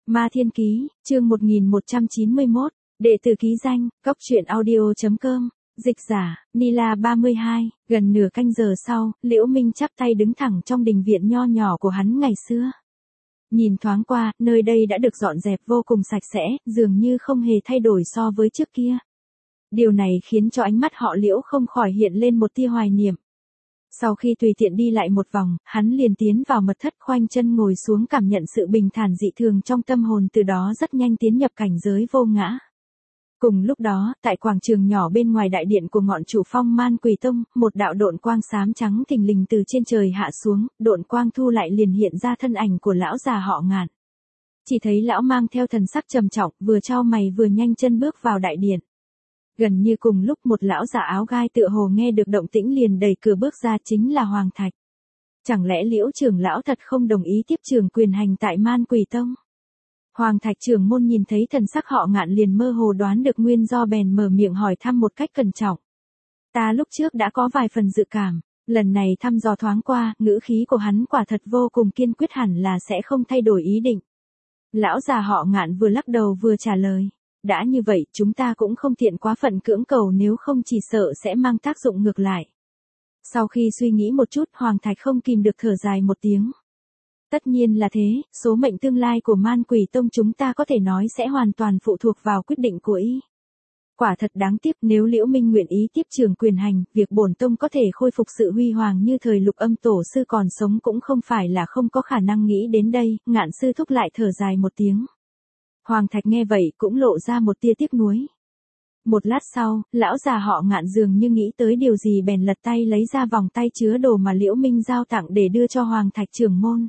Ma Thiên Ký, chương 1191, đệ tử ký danh, Cóc Truyện Audio.com, dịch giả, Nila 32, gần nửa canh giờ sau, Liễu Minh chắp tay đứng thẳng trong đình viện nho nhỏ của hắn ngày xưa. Nhìn thoáng qua, nơi đây đã được dọn dẹp vô cùng sạch sẽ, dường như không hề thay đổi so với trước kia. Điều này khiến cho ánh mắt họ Liễu không khỏi hiện lên một tia hoài niệm. Sau khi tùy tiện đi lại một vòng, hắn liền tiến vào mật thất khoanh chân ngồi xuống cảm nhận sự bình thản dị thường trong tâm hồn, từ đó rất nhanh tiến nhập cảnh giới vô ngã. Cùng lúc đó, tại quảng trường nhỏ bên ngoài đại điện của ngọn trụ phong Man Quỷ Tông, một đạo độn quang xám trắng thình lình từ trên trời hạ xuống, độn quang thu lại liền hiện ra thân ảnh của lão già họ Ngạn. Chỉ thấy lão mang theo thần sắc trầm trọng, vừa chau mày vừa nhanh chân bước vào đại điện. Gần như cùng lúc một lão già áo gai tựa hồ nghe được động tĩnh liền đẩy cửa bước ra, chính là Hoàng Thạch. Chẳng lẽ Liễu trưởng lão thật không đồng ý tiếp trưởng quyền hành tại Man Quỷ Tông? Hoàng Thạch trưởng môn nhìn thấy thần sắc họ Ngạn liền mơ hồ đoán được nguyên do, bèn mở miệng hỏi thăm một cách cẩn trọng. Ta lúc trước đã có vài phần dự cảm, lần này thăm dò thoáng qua, ngữ khí của hắn quả thật vô cùng kiên quyết, hẳn là sẽ không thay đổi ý định. Lão già họ Ngạn vừa lắc đầu vừa trả lời. Đã như vậy, chúng ta cũng không tiện quá phận cưỡng cầu, nếu không chỉ sợ sẽ mang tác dụng ngược lại. Sau khi suy nghĩ một chút, Hoàng Thạch không kìm được thở dài một tiếng. Tất nhiên là thế, số mệnh tương lai của Man Quỷ Tông chúng ta có thể nói sẽ hoàn toàn phụ thuộc vào quyết định của y. Quả thật đáng tiếc, nếu Liễu Minh nguyện ý tiếp trưởng quyền hành, việc bổn tông có thể khôi phục sự huy hoàng như thời Lục Âm tổ sư còn sống cũng không phải là không có khả năng. Nghĩ đến đây, Ngạn sư thúc lại thở dài một tiếng. Hoàng Thạch nghe vậy cũng lộ ra một tia tiếc nuối. Một lát sau, lão già họ Ngạn dường như nghĩ tới điều gì bèn lật tay lấy ra vòng tay chứa đồ mà Liễu Minh giao tặng để đưa cho Hoàng Thạch trưởng môn.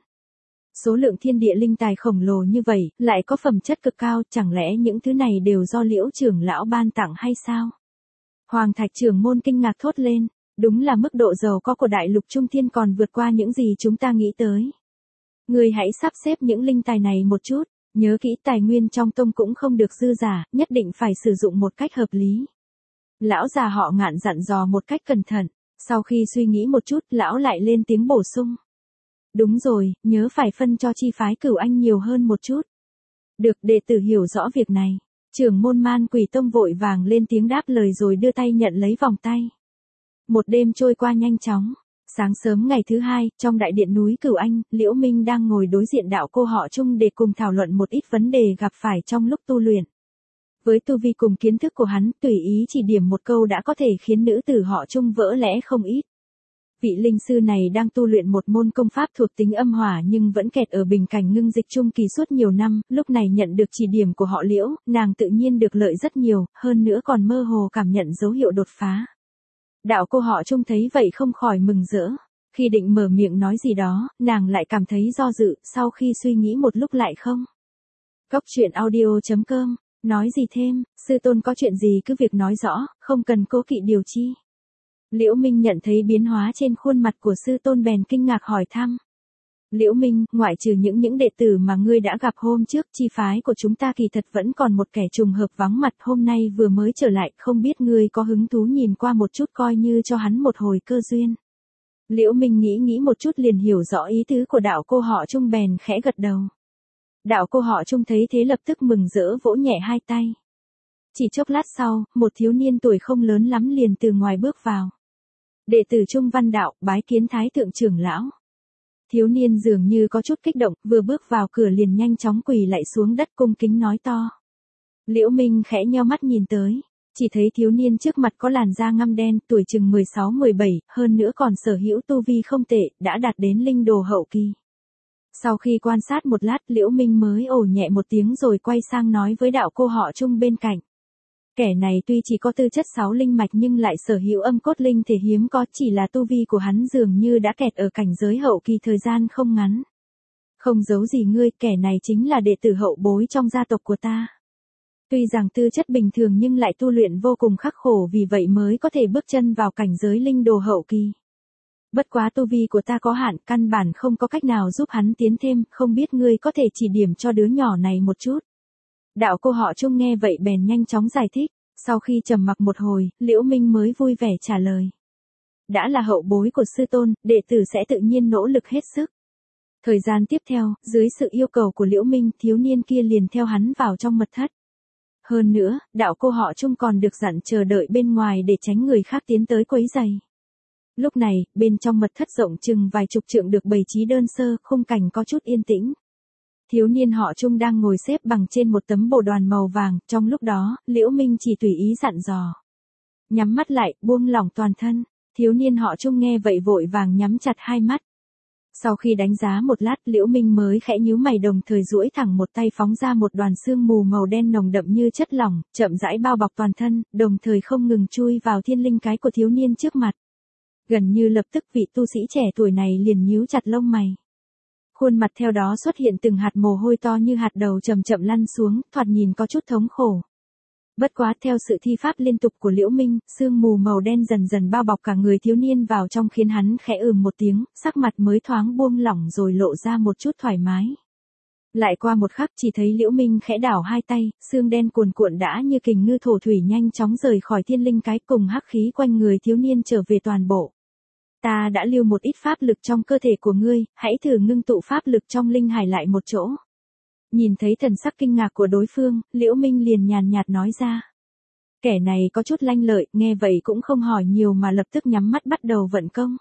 Số lượng thiên địa linh tài khổng lồ như vậy, lại có phẩm chất cực cao, chẳng lẽ những thứ này đều do Liễu trưởng lão ban tặng hay sao? Hoàng Thạch trưởng môn kinh ngạc thốt lên, đúng là mức độ giàu có của đại lục Trung Thiên còn vượt qua những gì chúng ta nghĩ tới. Ngươi hãy sắp xếp những linh tài này một chút. Nhớ kỹ, tài nguyên trong tông cũng không được dư giả, nhất định phải sử dụng một cách hợp lý. Lão già họ Ngạn dặn dò một cách cẩn thận, sau khi suy nghĩ một chút, lão lại lên tiếng bổ sung. Đúng rồi, nhớ phải phân cho chi phái Cửu Anh nhiều hơn một chút. Được, đệ tử hiểu rõ việc này. Trưởng môn Man Quỷ Tông vội vàng lên tiếng đáp lời rồi đưa tay nhận lấy vòng tay. Một đêm trôi qua nhanh chóng. Sáng sớm ngày thứ hai, trong đại điện núi Cửu Anh, Liễu Minh đang ngồi đối diện đạo cô họ Trung để cùng thảo luận một ít vấn đề gặp phải trong lúc tu luyện. Với tu vi cùng kiến thức của hắn, tùy ý chỉ điểm một câu đã có thể khiến nữ tử họ Trung vỡ lẽ không ít. Vị linh sư này đang tu luyện một môn công pháp thuộc tính âm hỏa nhưng vẫn kẹt ở bình cảnh ngưng dịch trung kỳ suốt nhiều năm, lúc này nhận được chỉ điểm của họ Liễu, nàng tự nhiên được lợi rất nhiều, hơn nữa còn mơ hồ cảm nhận dấu hiệu đột phá. Đạo cô họ Trung thấy vậy không khỏi mừng rỡ. Khi định mở miệng nói gì đó, nàng lại cảm thấy do dự, sau khi suy nghĩ một lúc lại không. Cóc Truyện Audio.com, nói gì thêm, sư tôn có chuyện gì cứ việc nói rõ, không cần cố kỵ điều chi. Liễu Minh nhận thấy biến hóa trên khuôn mặt của sư tôn bèn kinh ngạc hỏi thăm. Liễu Minh, ngoại trừ những đệ tử mà ngươi đã gặp hôm trước, chi phái của chúng ta kỳ thật vẫn còn một kẻ trùng hợp vắng mặt, hôm nay vừa mới trở lại, không biết ngươi có hứng thú nhìn qua một chút coi như cho hắn một hồi cơ duyên. Liễu Minh nghĩ một chút liền hiểu rõ ý tứ của đạo cô họ Trung bèn khẽ gật đầu. Đạo cô họ Trung thấy thế lập tức mừng rỡ vỗ nhẹ hai tay. Chỉ chốc lát sau, một thiếu niên tuổi không lớn lắm liền từ ngoài bước vào. Đệ tử Trung Văn Đạo, bái kiến Thái thượng trưởng lão. Thiếu niên dường như có chút kích động, vừa bước vào cửa liền nhanh chóng quỳ lạy xuống đất cung kính nói to. Liễu Minh khẽ nheo mắt nhìn tới, chỉ thấy thiếu niên trước mặt có làn da ngăm đen, tuổi chừng 16-17, hơn nữa còn sở hữu tu vi không tệ, đã đạt đến linh đồ hậu kỳ. Sau khi quan sát một lát, Liễu Minh mới ồ nhẹ một tiếng rồi quay sang nói với đạo cô họ Trung bên cạnh. Kẻ này tuy chỉ có tư chất 6 linh mạch nhưng lại sở hữu âm cốt linh thể hiếm có, chỉ là tu vi của hắn dường như đã kẹt ở cảnh giới hậu kỳ thời gian không ngắn. Không giấu gì ngươi, kẻ này chính là đệ tử hậu bối trong gia tộc của ta. Tuy rằng tư chất bình thường nhưng lại tu luyện vô cùng khắc khổ, vì vậy mới có thể bước chân vào cảnh giới linh đồ hậu kỳ. Bất quá tu vi của ta có hạn, căn bản không có cách nào giúp hắn tiến thêm, không biết ngươi có thể chỉ điểm cho đứa nhỏ này một chút. Đạo cô họ Trung nghe vậy bèn nhanh chóng giải thích, sau khi trầm mặc một hồi, Liễu Minh mới vui vẻ trả lời. Đã là hậu bối của sư tôn, đệ tử sẽ tự nhiên nỗ lực hết sức. Thời gian tiếp theo, dưới sự yêu cầu của Liễu Minh, thiếu niên kia liền theo hắn vào trong mật thất. Hơn nữa, đạo cô họ Trung còn được dặn chờ đợi bên ngoài để tránh người khác tiến tới quấy rầy. Lúc này, bên trong mật thất rộng chừng vài chục trượng được bày trí đơn sơ, khung cảnh có chút yên tĩnh. Thiếu niên họ Trung đang ngồi xếp bằng trên một tấm bồ đoàn màu vàng, trong lúc đó, Liễu Minh chỉ tùy ý dặn dò. Nhắm mắt lại, buông lỏng toàn thân, thiếu niên họ Trung nghe vậy vội vàng nhắm chặt hai mắt. Sau khi đánh giá một lát, Liễu Minh mới khẽ nhíu mày đồng thời duỗi thẳng một tay phóng ra một đoàn sương mù màu đen nồng đậm như chất lỏng, chậm rãi bao bọc toàn thân, đồng thời không ngừng chui vào thiên linh cái của thiếu niên trước mặt. Gần như lập tức vị tu sĩ trẻ tuổi này liền nhíu chặt lông mày. Khuôn mặt theo đó xuất hiện từng hạt mồ hôi to như hạt đậu chậm chậm lăn xuống, thoạt nhìn có chút thống khổ. Bất quá theo sự thi pháp liên tục của Liễu Minh, sương mù màu đen dần dần bao bọc cả người thiếu niên vào trong khiến hắn khẽ một tiếng, sắc mặt mới thoáng buông lỏng rồi lộ ra một chút thoải mái. Lại qua một khắc chỉ thấy Liễu Minh khẽ đảo hai tay, sương đen cuồn cuộn đã như kình ngư thổ thủy nhanh chóng rời khỏi thiên linh cái cùng hắc khí quanh người thiếu niên trở về toàn bộ. Ta đã lưu một ít pháp lực trong cơ thể của ngươi, hãy thử ngưng tụ pháp lực trong linh hải lại một chỗ. Nhìn thấy thần sắc kinh ngạc của đối phương, Liễu Minh liền nhàn nhạt nói ra. Kẻ này có chút lanh lợi, nghe vậy cũng không hỏi nhiều mà lập tức nhắm mắt bắt đầu vận công.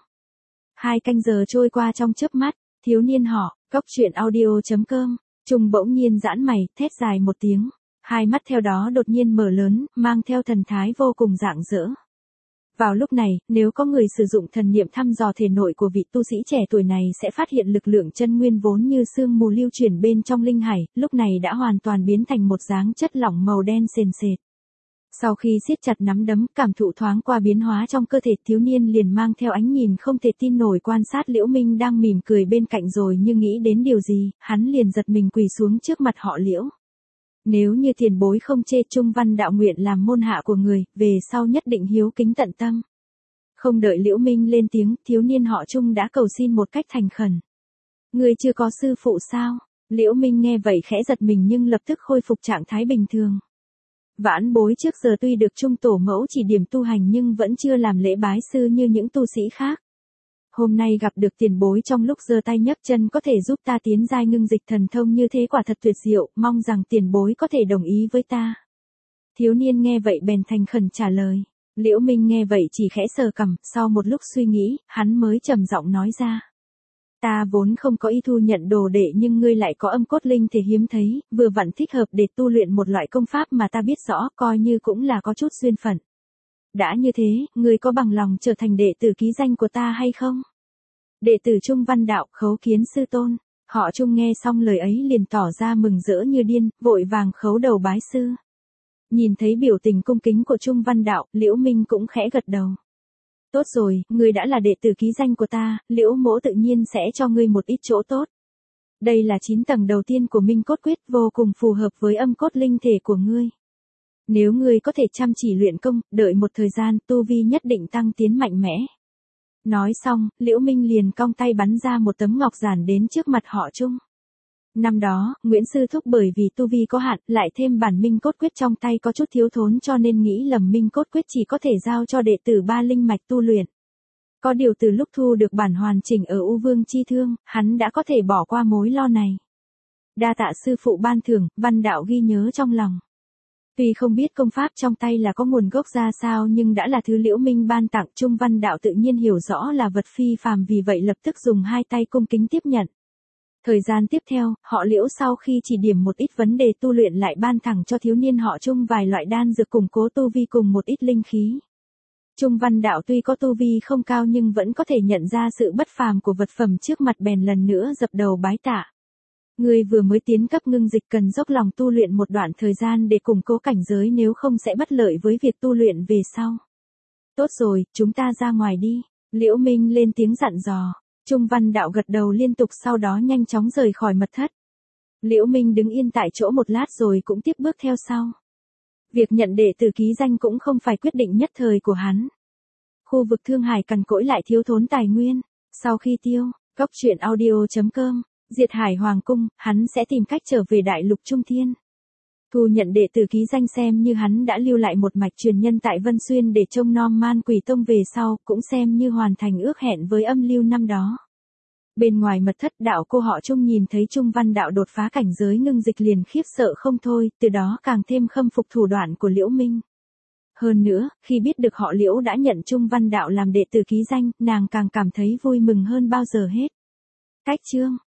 2 canh giờ trôi qua trong chớp mắt, thiếu niên họ, coctruyện.audio.com, Trung bỗng nhiên giãn mày, thét dài một tiếng. Hai mắt theo đó đột nhiên mở lớn, mang theo thần thái vô cùng rạng rỡ. Vào lúc này, nếu có người sử dụng thần niệm thăm dò thể nội của vị tu sĩ trẻ tuổi này sẽ phát hiện lực lượng chân nguyên vốn như sương mù lưu chuyển bên trong linh hải, lúc này đã hoàn toàn biến thành một dáng chất lỏng màu đen sền sệt. Sau khi siết chặt nắm đấm, cảm thụ thoáng qua biến hóa trong cơ thể, thiếu niên liền mang theo ánh nhìn không thể tin nổi quan sát Liễu Minh đang mỉm cười bên cạnh rồi như nghĩ đến điều gì, hắn liền giật mình quỳ xuống trước mặt họ Liễu. Nếu như tiền bối không chê, Trung Văn Đạo nguyện làm môn hạ của người, về sau nhất định hiếu kính tận tâm. Không đợi Liễu Minh lên tiếng, thiếu niên họ Trung đã cầu xin một cách thành khẩn. Người chưa có sư phụ sao? Liễu Minh nghe vậy khẽ giật mình nhưng lập tức khôi phục trạng thái bình thường. Vãn bối trước giờ tuy được Trung tổ mẫu chỉ điểm tu hành nhưng vẫn chưa làm lễ bái sư như những tu sĩ khác. Hôm nay gặp được tiền bối trong lúc giơ tay nhấc chân có thể giúp ta tiến giai ngưng dịch thần thông như thế quả thật tuyệt diệu, mong rằng tiền bối có thể đồng ý với ta. Thiếu niên nghe vậy bèn thành khẩn trả lời. Liễu Minh nghe vậy chỉ khẽ sờ cằm, sau một lúc suy nghĩ, hắn mới trầm giọng nói ra. Ta vốn không có ý thu nhận đồ đệ nhưng ngươi lại có âm cốt linh thể hiếm thấy, vừa vặn thích hợp để tu luyện một loại công pháp mà ta biết rõ, coi như cũng là có chút duyên phận. Đã như thế, ngươi có bằng lòng trở thành đệ tử ký danh của ta hay không? Đệ tử Trung Văn Đạo, khấu kiến sư tôn. Họ Trung nghe xong lời ấy liền tỏ ra mừng rỡ như điên, vội vàng khấu đầu bái sư. Nhìn thấy biểu tình cung kính của Trung Văn Đạo, Liễu Minh cũng khẽ gật đầu. Tốt rồi, ngươi đã là đệ tử ký danh của ta, Liễu mỗ tự nhiên sẽ cho ngươi một ít chỗ tốt. Đây là 9 tầng đầu tiên của Minh Cốt Quyết, vô cùng phù hợp với âm cốt linh thể của ngươi. Nếu ngươi có thể chăm chỉ luyện công, đợi một thời gian, tu vi nhất định tăng tiến mạnh mẽ. Nói xong, Liễu Minh liền cong tay bắn ra một tấm ngọc giản đến trước mặt họ Trung. Năm đó, Nguyễn Sư Thúc bởi vì tu vi có hạn, lại thêm bản Minh Cốt Quyết trong tay có chút thiếu thốn cho nên nghĩ lầm Minh Cốt Quyết chỉ có thể giao cho đệ tử 3 linh mạch tu luyện. Có điều từ lúc thu được bản hoàn chỉnh ở U Vương Chi Thương, hắn đã có thể bỏ qua mối lo này. Đa tạ sư phụ ban thưởng, Văn Đạo ghi nhớ trong lòng. Tuy không biết công pháp trong tay là có nguồn gốc ra sao nhưng đã là thứ Liễu Minh ban tặng, Trung Văn Đạo tự nhiên hiểu rõ là vật phi phàm, vì vậy lập tức dùng 2 tay cung kính tiếp nhận. Thời gian tiếp theo, họ Liễu sau khi chỉ điểm một ít vấn đề tu luyện lại ban thẳng cho thiếu niên họ Trung vài loại đan dược củng cố tu vi cùng một ít linh khí. Trung Văn Đạo tuy có tu vi không cao nhưng vẫn có thể nhận ra sự bất phàm của vật phẩm trước mặt bèn lần nữa dập đầu bái tạ. Ngươi vừa mới tiến cấp ngưng dịch cần dốc lòng tu luyện một đoạn thời gian để củng cố cảnh giới, nếu không sẽ bất lợi với việc tu luyện về sau. Tốt rồi, chúng ta ra ngoài đi. Liễu Minh lên tiếng dặn dò. Trung Văn Đạo gật đầu liên tục sau đó nhanh chóng rời khỏi mật thất. Liễu Minh đứng yên tại chỗ một lát rồi cũng tiếp bước theo sau. Việc nhận đệ tử ký danh cũng không phải quyết định nhất thời của hắn. Khu vực Thương Hải cằn cỗi lại thiếu thốn tài nguyên. Sau khi tiêu, coctruyện.audio.com, diệt Hải Hoàng Cung, hắn sẽ tìm cách trở về Đại Lục Trung Thiên. Thu nhận đệ tử ký danh xem như hắn đã lưu lại một mạch truyền nhân tại Vân Xuyên để trông nom Man Quỷ Tông về sau, cũng xem như hoàn thành ước hẹn với âm lưu năm đó. Bên ngoài mật thất đạo cô họ Trung nhìn thấy Trung Văn Đạo đột phá cảnh giới ngưng dịch liền khiếp sợ không thôi, từ đó càng thêm khâm phục thủ đoạn của Liễu Minh. Hơn nữa, khi biết được họ Liễu đã nhận Trung Văn Đạo làm đệ tử ký danh, nàng càng cảm thấy vui mừng hơn bao giờ hết. Cách chương